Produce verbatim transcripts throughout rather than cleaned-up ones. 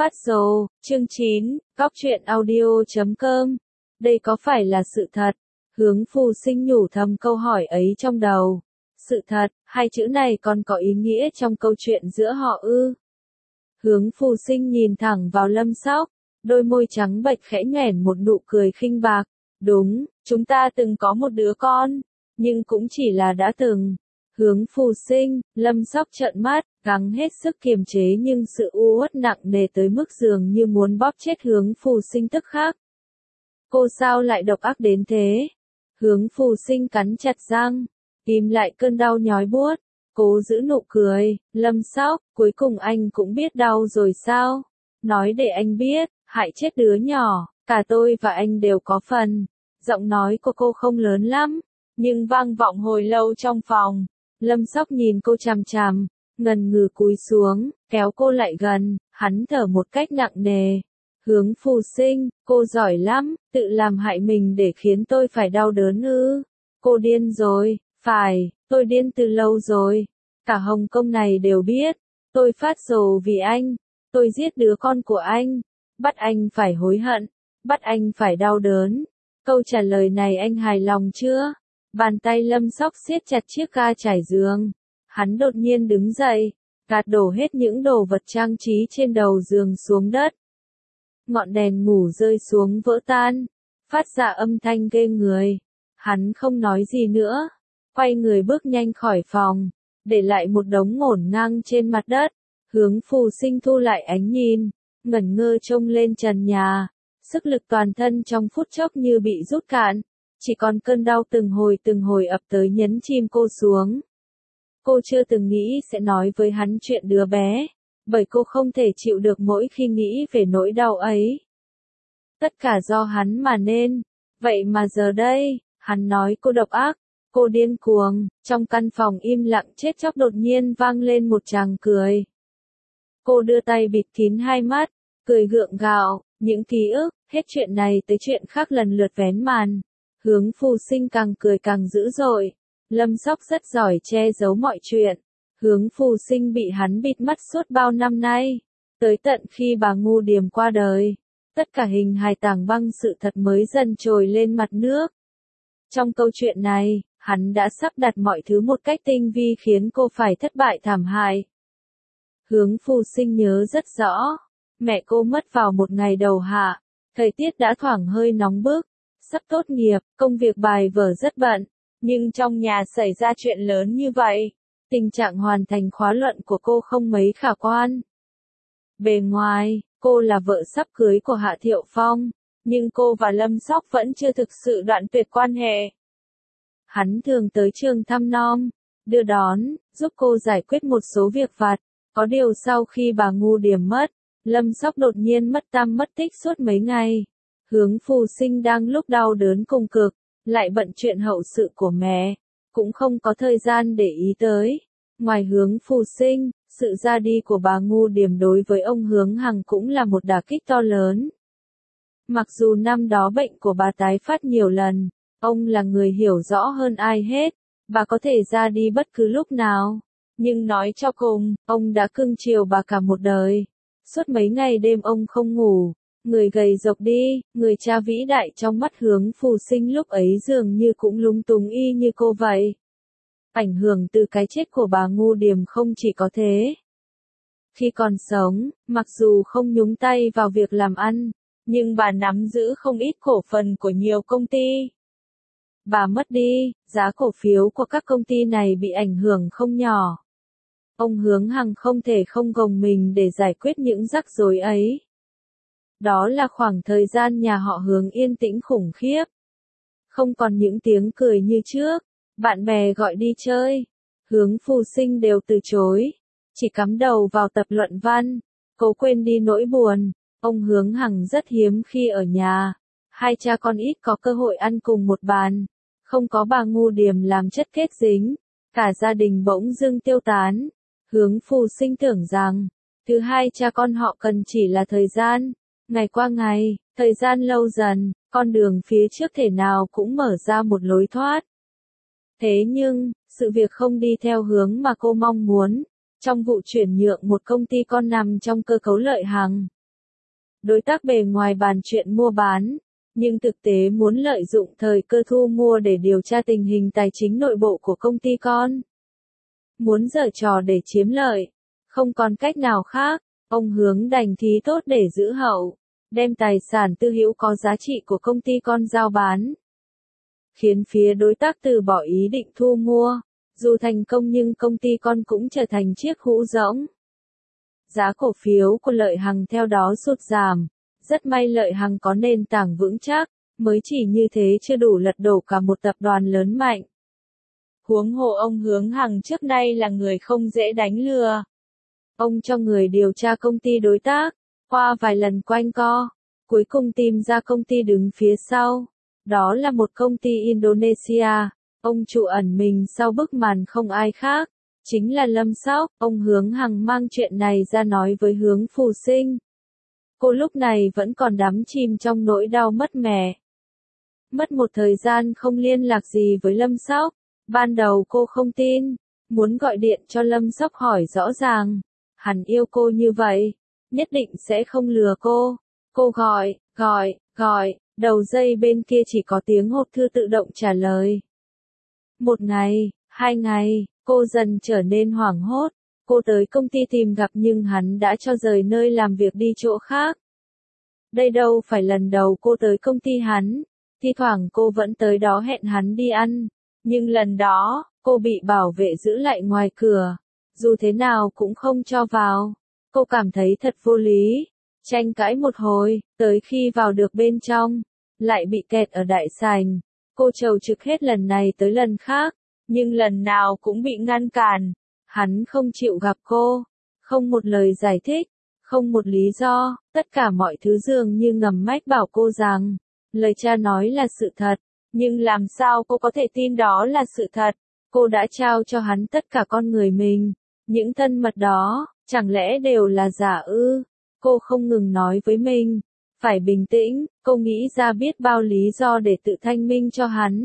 Phát dồ, chương chín, Cóc truyện audio chấm com. Đây có phải là sự thật? Hướng Phù Sinh nhủ thầm câu hỏi ấy trong đầu. Sự thật, hai chữ này còn có ý nghĩa trong câu chuyện giữa họ ư? Hướng Phù Sinh nhìn thẳng vào Lâm Sóc, đôi môi trắng bệch khẽ nhoẻn một nụ cười khinh bạc. Đúng, chúng ta từng có một đứa con, nhưng cũng chỉ là đã từng. Hướng Phù Sinh, Lâm Sóc trợn mắt, gắng hết sức kiềm chế nhưng sự u uất nặng nề tới mức dường như muốn bóp chết Hướng Phù Sinh tức khắc. Cô sao lại độc ác đến thế? Hướng Phù Sinh cắn chặt răng, tìm lại cơn đau nhói buốt, cố giữ nụ cười. Lâm Sóc, cuối cùng anh cũng biết đau rồi sao? Nói để anh biết, hại chết đứa nhỏ, cả tôi và anh đều có phần. Giọng nói của cô không lớn lắm, nhưng vang vọng hồi lâu trong phòng. Lâm Sóc nhìn cô chằm chằm, ngần ngừ cúi xuống, kéo cô lại gần, hắn thở một cách nặng nề. Hướng Phù Sinh, cô giỏi lắm, tự làm hại mình để khiến tôi phải đau đớn ư? Cô điên rồi, phải, tôi điên từ lâu rồi. Cả Hồng Kông này đều biết, tôi phát rồ vì anh, tôi giết đứa con của anh, bắt anh phải hối hận, bắt anh phải đau đớn. Câu trả lời này anh hài lòng chưa? Bàn tay Lâm Sóc siết chặt chiếc ga trải giường. Hắn đột nhiên đứng dậy, gạt đổ hết những đồ vật trang trí trên đầu giường xuống đất. Ngọn đèn ngủ rơi xuống vỡ tan, phát ra âm thanh ghê người. Hắn không nói gì nữa, quay người bước nhanh khỏi phòng, để lại một đống ngổn ngang trên mặt đất. Hướng Phù Sinh thu lại ánh nhìn, ngẩn ngơ trông lên trần nhà. Sức lực toàn thân trong phút chốc như bị rút cạn, chỉ còn cơn đau từng hồi từng hồi ập tới nhấn chìm cô xuống. Cô chưa từng nghĩ sẽ nói với hắn chuyện đứa bé, bởi cô không thể chịu được mỗi khi nghĩ về nỗi đau ấy. Tất cả do hắn mà nên, vậy mà giờ đây, hắn nói cô độc ác, cô điên cuồng. Trong căn phòng im lặng chết chóc đột nhiên vang lên một tràng cười. Cô đưa tay bịt kín hai mắt, cười gượng gạo, những ký ức, hết chuyện này tới chuyện khác lần lượt vén màn. Hướng Phù Sinh càng cười càng dữ dội. Lâm Sóc rất giỏi che giấu mọi chuyện. Hướng Phù Sinh bị hắn bịt mắt suốt bao năm nay, tới tận khi bà Ngu Điềm qua đời, tất cả hình hài tảng băng sự thật mới dần trồi lên mặt nước. Trong câu chuyện này, hắn đã sắp đặt mọi thứ một cách tinh vi khiến cô phải thất bại thảm hại. Hướng Phù Sinh nhớ rất rõ, mẹ cô mất vào một ngày đầu hạ, thời tiết đã thoảng hơi nóng bức, sắp tốt nghiệp, công việc bài vở rất bận, nhưng trong nhà xảy ra chuyện lớn như vậy, tình trạng hoàn thành khóa luận của cô không mấy khả quan. Bề ngoài, cô là vợ sắp cưới của Hạ Thiệu Phong, nhưng cô và Lâm Sóc vẫn chưa thực sự đoạn tuyệt quan hệ. Hắn thường tới trường thăm nom, đưa đón, giúp cô giải quyết một số việc vặt. Có điều sau khi bà Ngu Điềm mất, Lâm Sóc đột nhiên mất tăm mất tích suốt mấy ngày. Hướng Phù Sinh đang lúc đau đớn cùng cực, lại bận chuyện hậu sự của mẹ, cũng không có thời gian để ý tới. Ngoài Hướng Phù Sinh, sự ra đi của bà Ngu Điềm đối với ông Hướng Hằng cũng là một đả kích to lớn. Mặc dù năm đó bệnh của bà tái phát nhiều lần, ông là người hiểu rõ hơn ai hết, bà có thể ra đi bất cứ lúc nào. Nhưng nói cho cùng, ông đã cưng chiều bà cả một đời. Suốt mấy ngày đêm ông không ngủ, người gầy rộc đi, người cha vĩ đại trong mắt Hướng Phù Sinh lúc ấy dường như cũng lúng túng y như cô vậy. Ảnh hưởng từ cái chết của bà Ngu Điềm không chỉ có thế. Khi còn sống, mặc dù không nhúng tay vào việc làm ăn, nhưng bà nắm giữ không ít cổ phần của nhiều công ty. Bà mất đi, giá cổ phiếu của các công ty này bị ảnh hưởng không nhỏ. Ông Hướng Hằng không thể không gồng mình để giải quyết những rắc rối ấy. Đó là khoảng thời gian nhà họ Hướng yên tĩnh khủng khiếp. Không còn những tiếng cười như trước, bạn bè gọi đi chơi, Hướng Phù Sinh đều từ chối, chỉ cắm đầu vào tập luận văn, cố quên đi nỗi buồn. Ông Hướng Hằng rất hiếm khi ở nhà, hai cha con ít có cơ hội ăn cùng một bàn, không có bà Ngu Điềm làm chất kết dính, cả gia đình bỗng dưng tiêu tán. Hướng Phù Sinh tưởng rằng, thứ hai cha con họ cần chỉ là thời gian. Ngày qua ngày, thời gian lâu dần, con đường phía trước thể nào cũng mở ra một lối thoát. Thế nhưng, sự việc không đi theo hướng mà cô mong muốn. Trong vụ chuyển nhượng một công ty con nằm trong cơ cấu Lợi Hằng, đối tác bề ngoài bàn chuyện mua bán, nhưng thực tế muốn lợi dụng thời cơ thu mua để điều tra tình hình tài chính nội bộ của công ty con. Muốn giở trò để chiếm lợi, không còn cách nào khác, ông Hướng đành thí tốt để giữ hậu, đem tài sản tư hữu có giá trị của công ty con giao bán, khiến phía đối tác từ bỏ ý định thu mua. Dù thành công nhưng công ty con cũng trở thành chiếc hũ rỗng. Giá cổ phiếu của Lợi Hằng theo đó sụt giảm. Rất may Lợi Hằng có nền tảng vững chắc, mới chỉ như thế chưa đủ lật đổ cả một tập đoàn lớn mạnh. Huống hồ ông Hướng Hằng trước nay là người không dễ đánh lừa. Ông cho người điều tra công ty đối tác, qua vài lần quanh co, cuối cùng tìm ra công ty đứng phía sau. Đó là một công ty Indonesia. Ông chủ ẩn mình sau bức màn không ai khác, chính là Lâm Sóc. Ông Hướng Hằng mang chuyện này ra nói với Hướng Phù Sinh. Cô lúc này vẫn còn đắm chìm trong nỗi đau mất mẹ. Mất một thời gian không liên lạc gì với Lâm Sóc. Ban đầu cô không tin, muốn gọi điện cho Lâm Sóc hỏi rõ ràng. Hắn yêu cô như vậy, nhất định sẽ không lừa cô. Cô gọi, gọi, gọi, đầu dây bên kia chỉ có tiếng hộp thư tự động trả lời. Một ngày, hai ngày, cô dần trở nên hoảng hốt. Cô tới công ty tìm gặp nhưng hắn đã cho rời nơi làm việc đi chỗ khác. Đây đâu phải lần đầu cô tới công ty hắn, thi thoảng cô vẫn tới đó hẹn hắn đi ăn. Nhưng lần đó, cô bị bảo vệ giữ lại ngoài cửa, dù thế nào cũng không cho vào. Cô cảm thấy thật vô lý, tranh cãi một hồi, tới khi vào được bên trong, lại bị kẹt ở đại sảnh. Cô trầu trực hết lần này tới lần khác, nhưng lần nào cũng bị ngăn cản. Hắn không chịu gặp cô, không một lời giải thích, không một lý do, tất cả mọi thứ dường như ngầm mách bảo cô rằng, lời cha nói là sự thật, nhưng làm sao cô có thể tin đó là sự thật? Cô đã trao cho hắn tất cả con người mình, những thân mật đó, chẳng lẽ đều là giả ư? Cô không ngừng nói với mình, phải bình tĩnh, cô nghĩ ra biết bao lý do để tự thanh minh cho hắn.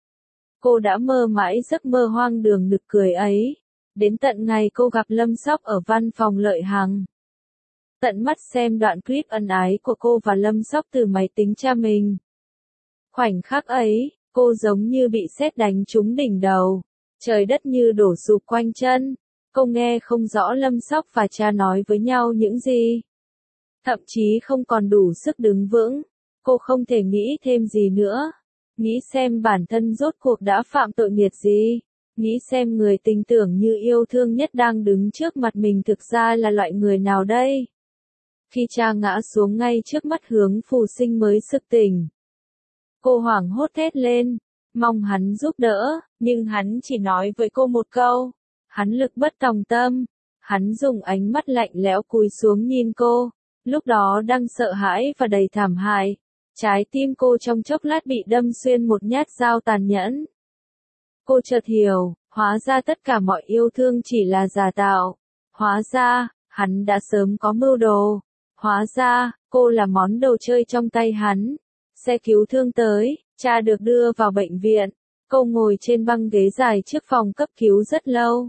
Cô đã mơ mãi giấc mơ hoang đường nực cười ấy, đến tận ngày cô gặp Lâm Sóc ở văn phòng Lợi Hằng. Tận mắt xem đoạn clip ân ái của cô và Lâm Sóc từ máy tính cha mình. Khoảnh khắc ấy, cô giống như bị sét đánh trúng đỉnh đầu, trời đất như đổ sụp quanh chân. Cô nghe không rõ Lâm Sóc và cha nói với nhau những gì. Thậm chí không còn đủ sức đứng vững, cô không thể nghĩ thêm gì nữa. Nghĩ xem bản thân rốt cuộc đã phạm tội nghiệt gì. Nghĩ xem người tình tưởng như yêu thương nhất đang đứng trước mặt mình thực ra là loại người nào đây. Khi cha ngã xuống ngay trước mắt Hướng Phù Sinh mới sực tỉnh. Cô hoảng hốt thét lên, mong hắn giúp đỡ, nhưng hắn chỉ nói với cô một câu. Hắn lực bất tòng tâm. Hắn dùng ánh mắt lạnh lẽo cúi xuống nhìn cô. Lúc đó đang sợ hãi và đầy thảm hại. Trái tim cô trong chốc lát bị đâm xuyên một nhát dao tàn nhẫn. Cô chợt hiểu, hóa ra tất cả mọi yêu thương chỉ là giả tạo. Hóa ra, hắn đã sớm có mưu đồ. Hóa ra, cô là món đồ chơi trong tay hắn. Xe cứu thương tới, cha được đưa vào bệnh viện. Cô ngồi trên băng ghế dài trước phòng cấp cứu rất lâu.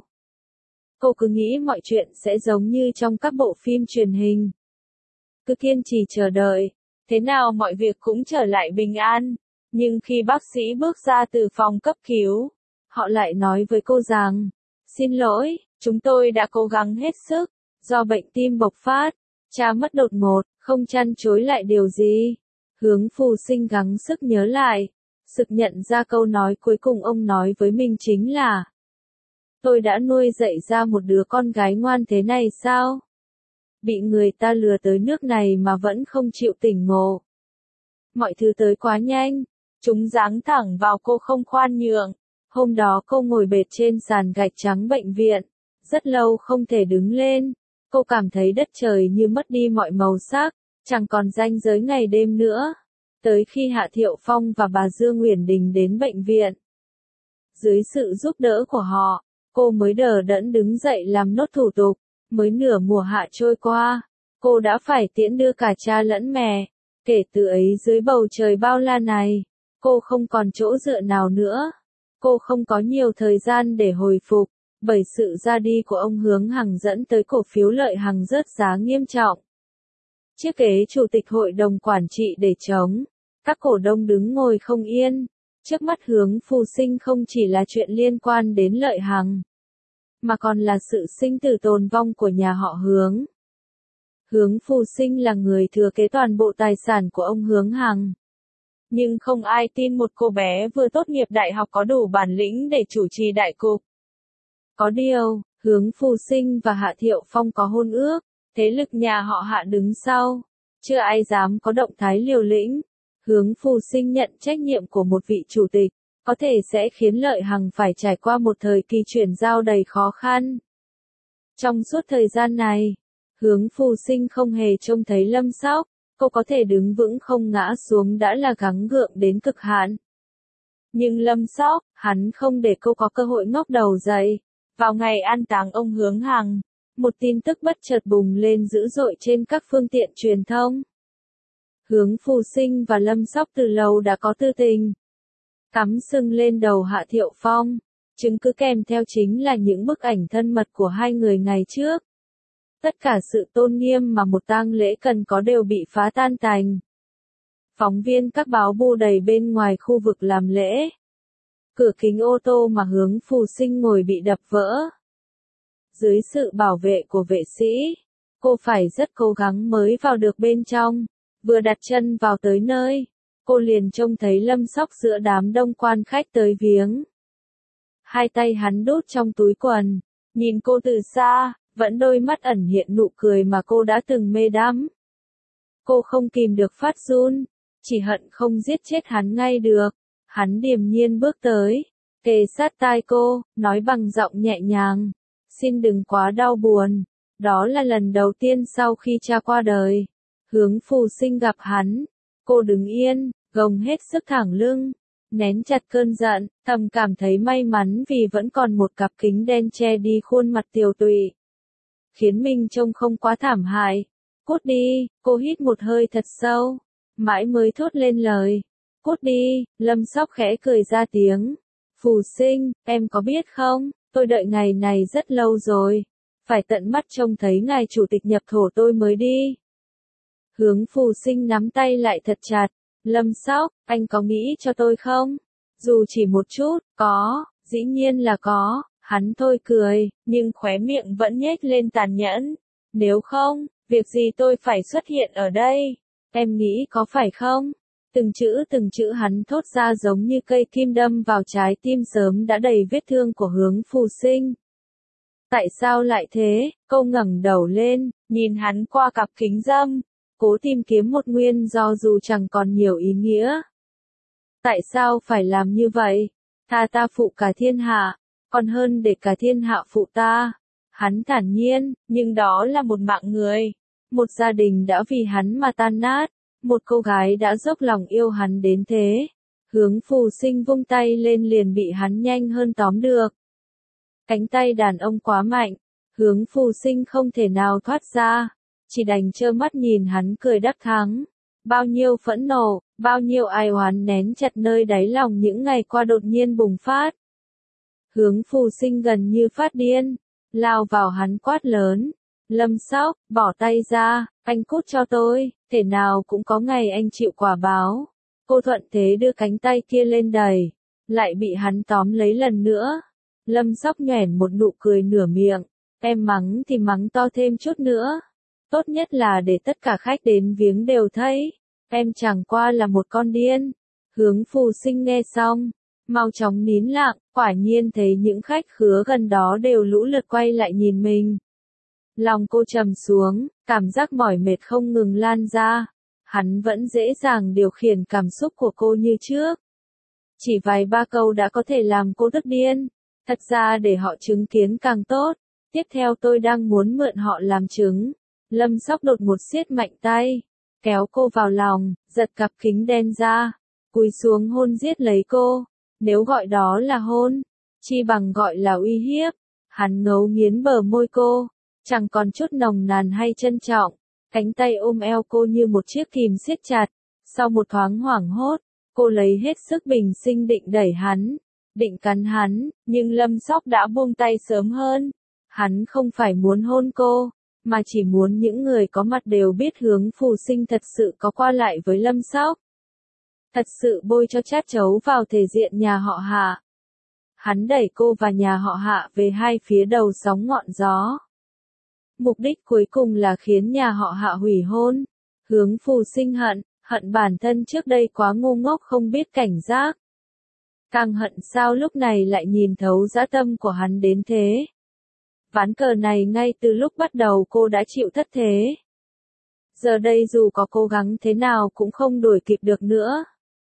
Cô cứ nghĩ mọi chuyện sẽ giống như trong các bộ phim truyền hình. Cứ kiên trì chờ đợi, thế nào mọi việc cũng trở lại bình an. Nhưng khi bác sĩ bước ra từ phòng cấp cứu, họ lại nói với cô rằng, xin lỗi, chúng tôi đã cố gắng hết sức, do bệnh tim bộc phát, cha mất đột ngột, không chăn chối lại điều gì. Hướng Phù Sinh gắng sức nhớ lại, sực nhận ra câu nói cuối cùng ông nói với mình chính là, tôi đã nuôi dạy ra một đứa con gái ngoan thế này sao? Bị người ta lừa tới nước này mà vẫn không chịu tỉnh ngộ. Mọi thứ tới quá nhanh, chúng giáng thẳng vào cô không khoan nhượng. Hôm đó cô ngồi bệt trên sàn gạch trắng bệnh viện, rất lâu không thể đứng lên. Cô cảm thấy đất trời như mất đi mọi màu sắc, chẳng còn ranh giới ngày đêm nữa. Tới khi Hạ Thiệu Phong và bà Dương Uyển Đình đến bệnh viện, dưới sự giúp đỡ của họ, cô mới đờ đẫn đứng dậy làm nốt thủ tục. Mới nửa mùa hạ trôi qua, cô đã phải tiễn đưa cả cha lẫn mẹ. Kể từ ấy dưới bầu trời bao la này, cô không còn chỗ dựa nào nữa. Cô không có nhiều thời gian để hồi phục, bởi sự ra đi của ông Hướng Hằng dẫn tới cổ phiếu Lợi Hằng rớt giá nghiêm trọng. Chiếc ghế chủ tịch hội đồng quản trị để trống. Các cổ đông đứng ngồi không yên. Trước mắt Hướng Phù Sinh không chỉ là chuyện liên quan đến Lợi Hằng, mà còn là sự sinh tử tồn vong của nhà họ Hướng. Hướng Phù Sinh là người thừa kế toàn bộ tài sản của ông Hướng Hằng. Nhưng không ai tin một cô bé vừa tốt nghiệp đại học có đủ bản lĩnh để chủ trì đại cục. Có điều, Hướng Phù Sinh và Hạ Thiệu Phong có hôn ước, thế lực nhà họ Hạ đứng sau. Chưa ai dám có động thái liều lĩnh. Hướng Phù Sinh nhận trách nhiệm của một vị chủ tịch, có thể sẽ khiến Lợi Hằng phải trải qua một thời kỳ chuyển giao đầy khó khăn. Trong suốt thời gian này, Hướng Phù Sinh không hề trông thấy Lâm Sóc, cô có thể đứng vững không ngã xuống đã là gắng gượng đến cực hạn. Nhưng Lâm Sóc, hắn không để cô có cơ hội ngóc đầu dậy. Vào ngày an táng ông Hướng Hằng, một tin tức bất chợt bùng lên dữ dội trên các phương tiện truyền thông. Hướng Phù Sinh và Lâm Sóc từ lâu đã có tư tình. Cắm sừng lên đầu Hạ Thiệu Phong, chứng cứ kèm theo chính là những bức ảnh thân mật của hai người ngày trước. Tất cả sự tôn nghiêm mà một tang lễ cần có đều bị phá tan tành. Phóng viên các báo bu đầy bên ngoài khu vực làm lễ. Cửa kính ô tô mà Hướng Phù Sinh ngồi bị đập vỡ. Dưới sự bảo vệ của vệ sĩ, cô phải rất cố gắng mới vào được bên trong. Vừa đặt chân vào tới nơi, cô liền trông thấy Lâm Sóc giữa đám đông quan khách tới viếng. Hai tay hắn đút trong túi quần, nhìn cô từ xa, vẫn đôi mắt ẩn hiện nụ cười mà cô đã từng mê đắm. Cô không kìm được phát run, chỉ hận không giết chết hắn ngay được. Hắn điềm nhiên bước tới, kề sát tai cô, nói bằng giọng nhẹ nhàng, xin đừng quá đau buồn. Đó là lần đầu tiên sau khi cha qua đời. Hướng Phù Sinh gặp hắn, cô đứng yên, gồng hết sức thẳng lưng, nén chặt cơn giận, thầm cảm thấy may mắn vì vẫn còn một cặp kính đen che đi khuôn mặt tiều tụy, khiến mình trông không quá thảm hại. Cút đi, cô hít một hơi thật sâu, mãi mới thốt lên lời. Cút đi, Lâm Sóc khẽ cười ra tiếng. Phù Sinh, em có biết không, tôi đợi ngày này rất lâu rồi, phải tận mắt trông thấy ngài chủ tịch nhập thổ tôi mới đi. Hướng Phù Sinh nắm tay lại thật chặt. Lâm Sóc, anh có nghĩ cho tôi không? Dù chỉ một chút, có, dĩ nhiên là có. Hắn thôi cười, nhưng khóe miệng vẫn nhếch lên tàn nhẫn. Nếu không, việc gì tôi phải xuất hiện ở đây? Em nghĩ có phải không? Từng chữ từng chữ hắn thốt ra giống như cây kim đâm vào trái tim sớm đã đầy vết thương của Hướng Phù Sinh. Tại sao lại thế? Cô ngẩng đầu lên, nhìn hắn qua cặp kính râm, cố tìm kiếm một nguyên do dù chẳng còn nhiều ý nghĩa. Tại sao phải làm như vậy? Tha ta phụ cả thiên hạ, còn hơn để cả thiên hạ phụ ta. Hắn thản nhiên, nhưng đó là một mạng người. Một gia đình đã vì hắn mà tan nát. Một cô gái đã dốc lòng yêu hắn đến thế. Hướng Phù Sinh vung tay lên liền bị hắn nhanh hơn tóm được. Cánh tay đàn ông quá mạnh, Hướng Phù Sinh không thể nào thoát ra, chỉ đành trơ mắt nhìn hắn cười đắc thắng. Bao nhiêu phẫn nộ, bao nhiêu ai oán nén chặt nơi đáy lòng những ngày qua đột nhiên bùng phát. Hướng Phù Sinh gần như phát điên, lao vào hắn quát lớn. Lâm Sóc, bỏ tay ra, anh cút cho tôi, thể nào cũng có ngày anh chịu quả báo. Cô thuận thế đưa cánh tay kia lên đẩy, lại bị hắn tóm lấy lần nữa. Lâm Sóc nhoẻn một nụ cười nửa miệng, em mắng thì mắng to thêm chút nữa. Tốt nhất là để tất cả khách đến viếng đều thấy, em chẳng qua là một con điên. Hướng Phù Sinh nghe xong, mau chóng nín lặng, quả nhiên thấy những khách khứa gần đó đều lũ lượt quay lại nhìn mình. Lòng cô trầm xuống, cảm giác mỏi mệt không ngừng lan ra. Hắn vẫn dễ dàng điều khiển cảm xúc của cô như trước. Chỉ vài ba câu đã có thể làm cô tức điên. Thật ra để họ chứng kiến càng tốt. Tiếp theo tôi đang muốn mượn họ làm chứng. Lâm Sóc đột một siết mạnh tay, kéo cô vào lòng, giật cặp kính đen ra, cúi xuống hôn giết lấy cô. Nếu gọi đó là hôn, chi bằng gọi là uy hiếp. Hắn ngấu nghiến bờ môi cô, chẳng còn chút nồng nàn hay trân trọng. Cánh tay ôm eo cô như một chiếc kìm siết chặt. Sau một thoáng hoảng hốt, cô lấy hết sức bình sinh định đẩy hắn, định cắn hắn, nhưng Lâm Sóc đã buông tay sớm hơn. Hắn không phải muốn hôn cô, mà chỉ muốn những người có mặt đều biết Hướng Phù Sinh thật sự có qua lại với Lâm Sóc. Thật sự bôi cho chát chấu vào thể diện nhà họ Hạ. Hắn đẩy cô và nhà họ Hạ về hai phía đầu sóng ngọn gió. Mục đích cuối cùng là khiến nhà họ Hạ hủy hôn. Hướng Phù Sinh hận, hận bản thân trước đây quá ngu ngốc không biết cảnh giác. Càng hận sao lúc này lại nhìn thấu dã tâm của hắn đến thế. Ván cờ này ngay từ lúc bắt đầu cô đã chịu thất thế. Giờ đây dù có cố gắng thế nào cũng không đuổi kịp được nữa.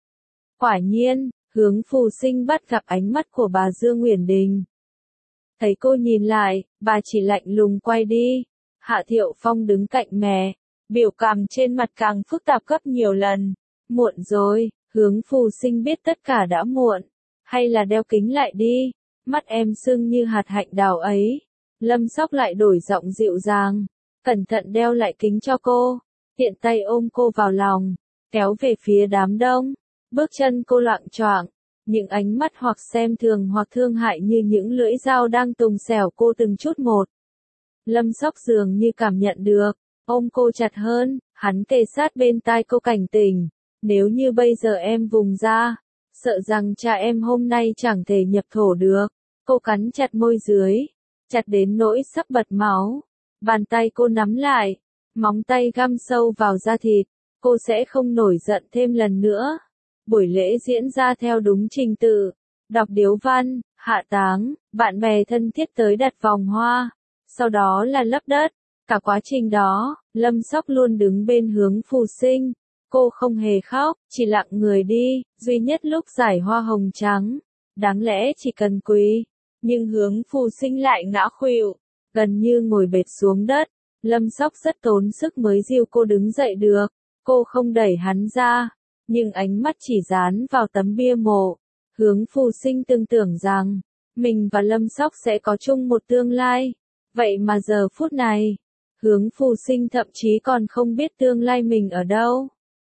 Quả nhiên, Hướng Phù Sinh bắt gặp ánh mắt của bà Dương Uyển Đình. Thấy cô nhìn lại, bà chỉ lạnh lùng quay đi. Hạ Thiệu Phong đứng cạnh mẹ, biểu cảm trên mặt càng phức tạp gấp nhiều lần. Muộn rồi, Hướng Phù Sinh biết tất cả đã muộn. Hay là đeo kính lại đi, mắt em sưng như hạt hạnh đào ấy. Lâm Sóc lại đổi giọng dịu dàng, cẩn thận đeo lại kính cho cô, tiện tay ôm cô vào lòng, kéo về phía đám đông. Bước chân cô loạng choạng, những ánh mắt hoặc xem thường hoặc thương hại như những lưỡi dao đang tùng xẻo cô từng chút một. Lâm Sóc dường như cảm nhận được, ôm cô chặt hơn, hắn kề sát bên tai cô cảnh tỉnh. Nếu như bây giờ em vùng ra, sợ rằng cha em hôm nay chẳng thể nhập thổ được. Cô cắn chặt môi dưới, chặt đến nỗi sắp bật máu. Bàn tay cô nắm lại, móng tay găm sâu vào da thịt. Cô sẽ không nổi giận thêm lần nữa. Buổi lễ diễn ra theo đúng trình tự. Đọc điếu văn, hạ táng, bạn bè thân thiết tới đặt vòng hoa. Sau đó là lấp đất. Cả quá trình đó, Lâm Sóc luôn đứng bên Hướng Phù Sinh. Cô không hề khóc, chỉ lặng người đi, duy nhất lúc giải hoa hồng trắng. Đáng lẽ chỉ cần quỳ, nhưng Hướng Phù Sinh lại ngã khuỵu, gần như ngồi bệt xuống đất. Lâm Sóc rất tốn sức mới dìu cô đứng dậy được. Cô không đẩy hắn ra, nhưng ánh mắt chỉ dán vào tấm bia mộ. Hướng Phù Sinh từng tưởng rằng, mình và Lâm Sóc sẽ có chung một tương lai. Vậy mà giờ phút này, Hướng Phù Sinh thậm chí còn không biết tương lai mình ở đâu.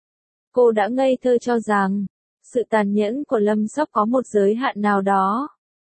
Cô đã ngây thơ cho rằng, sự tàn nhẫn của Lâm Sóc có một giới hạn nào đó.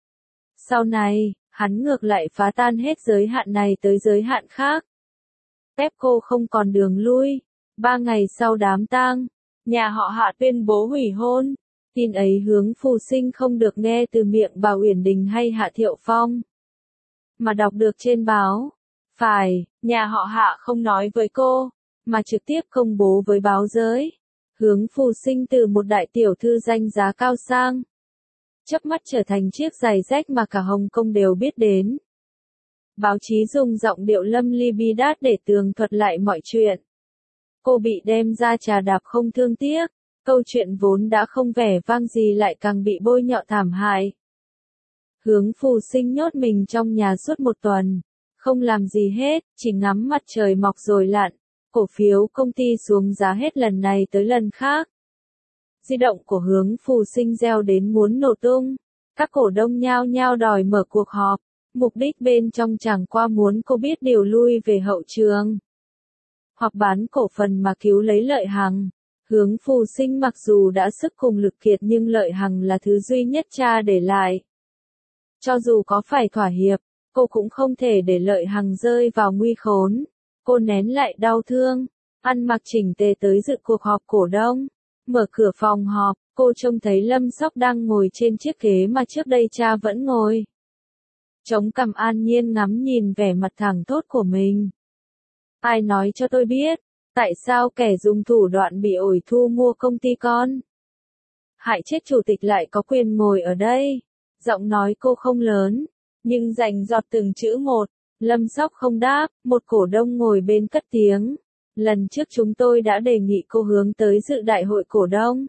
Sau này, hắn ngược lại phá tan hết giới hạn này tới giới hạn khác. Ép cô không còn đường lui. Ba ngày sau đám tang, nhà họ Hạ tuyên bố hủy hôn. Tin ấy Hướng Phù Sinh không được nghe từ miệng bà Uyển Đình hay Hạ Thiệu Phong, mà đọc được trên báo. Phải, nhà họ Hạ không nói với cô, mà trực tiếp công bố với báo giới. Hướng Phù Sinh từ một đại tiểu thư danh giá cao sang, chớp mắt trở thành chiếc giày rách mà cả Hồng Kông đều biết đến. Báo chí dùng giọng điệu Lâm Ly bi đát để tường thuật lại mọi chuyện. Cô bị đem ra trà đạp không thương tiếc, câu chuyện vốn đã không vẻ vang gì lại càng bị bôi nhọ thảm hại. Hướng Phù Sinh nhốt mình trong nhà suốt một tuần, không làm gì hết, chỉ ngắm mặt trời mọc rồi lặn. Cổ phiếu công ty xuống giá hết lần này tới lần khác. Di động của Hướng Phù Sinh reo đến muốn nổ tung. Các cổ đông nhao nhao đòi mở cuộc họp. Mục đích bên trong chẳng qua muốn cô biết điều lui về hậu trường, hoặc bán cổ phần mà cứu lấy Lợi Hằng. Hướng Phù Sinh mặc dù đã sức cùng lực kiệt nhưng Lợi Hằng là thứ duy nhất cha để lại. Cho dù có phải thỏa hiệp, cô cũng không thể để Lợi Hằng rơi vào nguy khốn. Cô nén lại đau thương, ăn mặc chỉnh tề tới dự cuộc họp cổ đông. Mở cửa phòng họp, cô trông thấy Lâm Sóc đang ngồi trên chiếc ghế mà trước đây cha vẫn ngồi. Chống cằm an nhiên ngắm nhìn vẻ mặt thẳng thốt của mình. Ai nói cho tôi biết, tại sao kẻ dùng thủ đoạn bị ổi thu mua công ty con? Hại chết chủ tịch lại có quyền ngồi ở đây. Giọng nói cô không lớn, nhưng rành giọt từng chữ một. Lâm Sóc không đáp, một cổ đông ngồi bên cất tiếng. Lần trước chúng tôi đã đề nghị cô hướng tới dự đại hội cổ đông.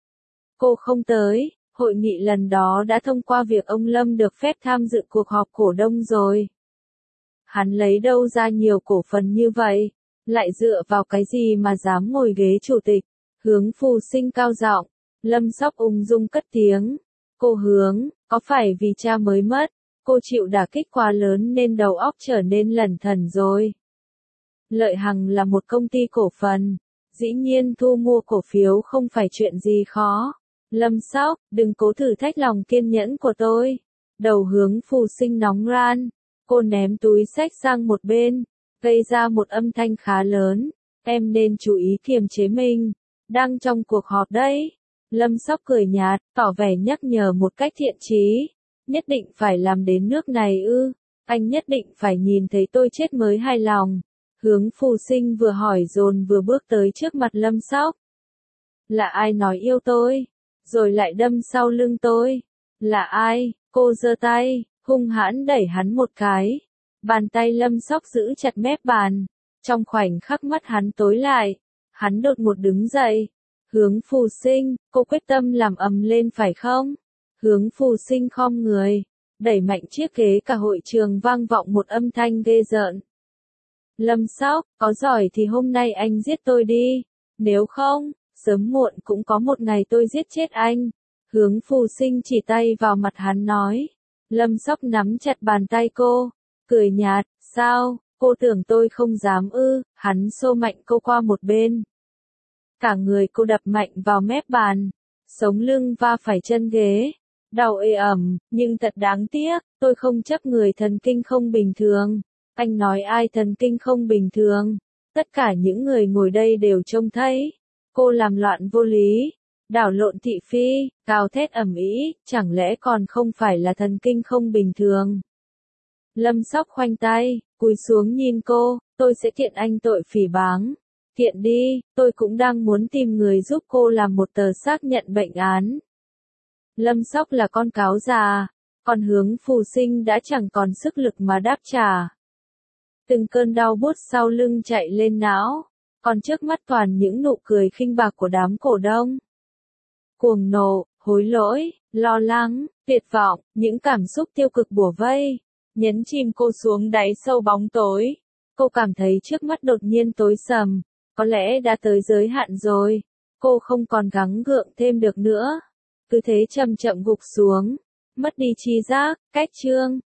Cô không tới, hội nghị lần đó đã thông qua việc ông Lâm được phép tham dự cuộc họp cổ đông rồi. Hắn lấy đâu ra nhiều cổ phần như vậy, lại dựa vào cái gì mà dám ngồi ghế chủ tịch? Hướng Phù Sinh cao giọng, Lâm Sóc ung dung cất tiếng. Cô Hướng, có phải vì cha mới mất, cô chịu đả kích quá lớn nên đầu óc trở nên lẩn thẩn rồi? Lợi Hằng là một công ty cổ phần, dĩ nhiên thu mua cổ phiếu không phải chuyện gì khó. Lâm Sóc, đừng cố thử thách lòng kiên nhẫn của tôi. Đầu Hướng Phù Sinh nóng ran, cô ném túi xách sang một bên, gây ra một âm thanh khá lớn. Em nên chú ý kiềm chế mình. Đang trong cuộc họp đấy. Lâm Sóc cười nhạt, tỏ vẻ nhắc nhở một cách thiện chí. Nhất định phải làm đến nước này ư? Anh nhất định phải nhìn thấy tôi chết mới hài lòng. Hướng Phù Sinh vừa hỏi dồn vừa bước tới trước mặt Lâm Sóc. Là ai nói yêu tôi? Rồi lại đâm sau lưng tôi. Là ai? Cô giơ tay, hung hãn đẩy hắn một cái. Bàn tay Lâm Sóc giữ chặt mép bàn. Trong khoảnh khắc mắt hắn tối lại, hắn đột ngột đứng dậy. Hướng Phù Sinh, cô quyết tâm làm ầm lên phải không? Hướng Phù Sinh khom người, đẩy mạnh chiếc ghế, cả hội trường vang vọng một âm thanh ghê rợn. Lâm Sóc, có giỏi thì hôm nay anh giết tôi đi. Nếu không, sớm muộn cũng có một ngày tôi giết chết anh. Hướng Phù Sinh chỉ tay vào mặt hắn nói. Lâm Sóc nắm chặt bàn tay cô, cười nhạt, sao, cô tưởng tôi không dám ư? Hắn xô mạnh cô qua một bên. Cả người cô đập mạnh vào mép bàn, sống lưng va phải chân ghế. Đau ê ẩm, nhưng thật đáng tiếc, tôi không chấp người thần kinh không bình thường. Anh nói ai thần kinh không bình thường? Tất cả những người ngồi đây đều trông thấy. Cô làm loạn vô lý, đảo lộn thị phi, gào thét ầm ĩ, chẳng lẽ còn không phải là thần kinh không bình thường? Lâm Sóc khoanh tay, cúi xuống nhìn cô, tôi sẽ kiện anh tội phỉ báng. Kiện đi, tôi cũng đang muốn tìm người giúp cô làm một tờ xác nhận bệnh án. Lâm Sóc là con cáo già, còn Hướng Phù Sinh đã chẳng còn sức lực mà đáp trả. Từng cơn đau buốt sau lưng chạy lên não, còn trước mắt toàn những nụ cười khinh bạc của đám cổ đông. Cuồng nộ, hối lỗi, lo lắng, tuyệt vọng, những cảm xúc tiêu cực bủa vây, nhấn chìm cô xuống đáy sâu bóng tối. Cô cảm thấy trước mắt đột nhiên tối sầm, có lẽ đã tới giới hạn rồi. Cô không còn gắng gượng thêm được nữa. Cứ thế chậm chậm gục xuống, mất đi tri giác. Cách chương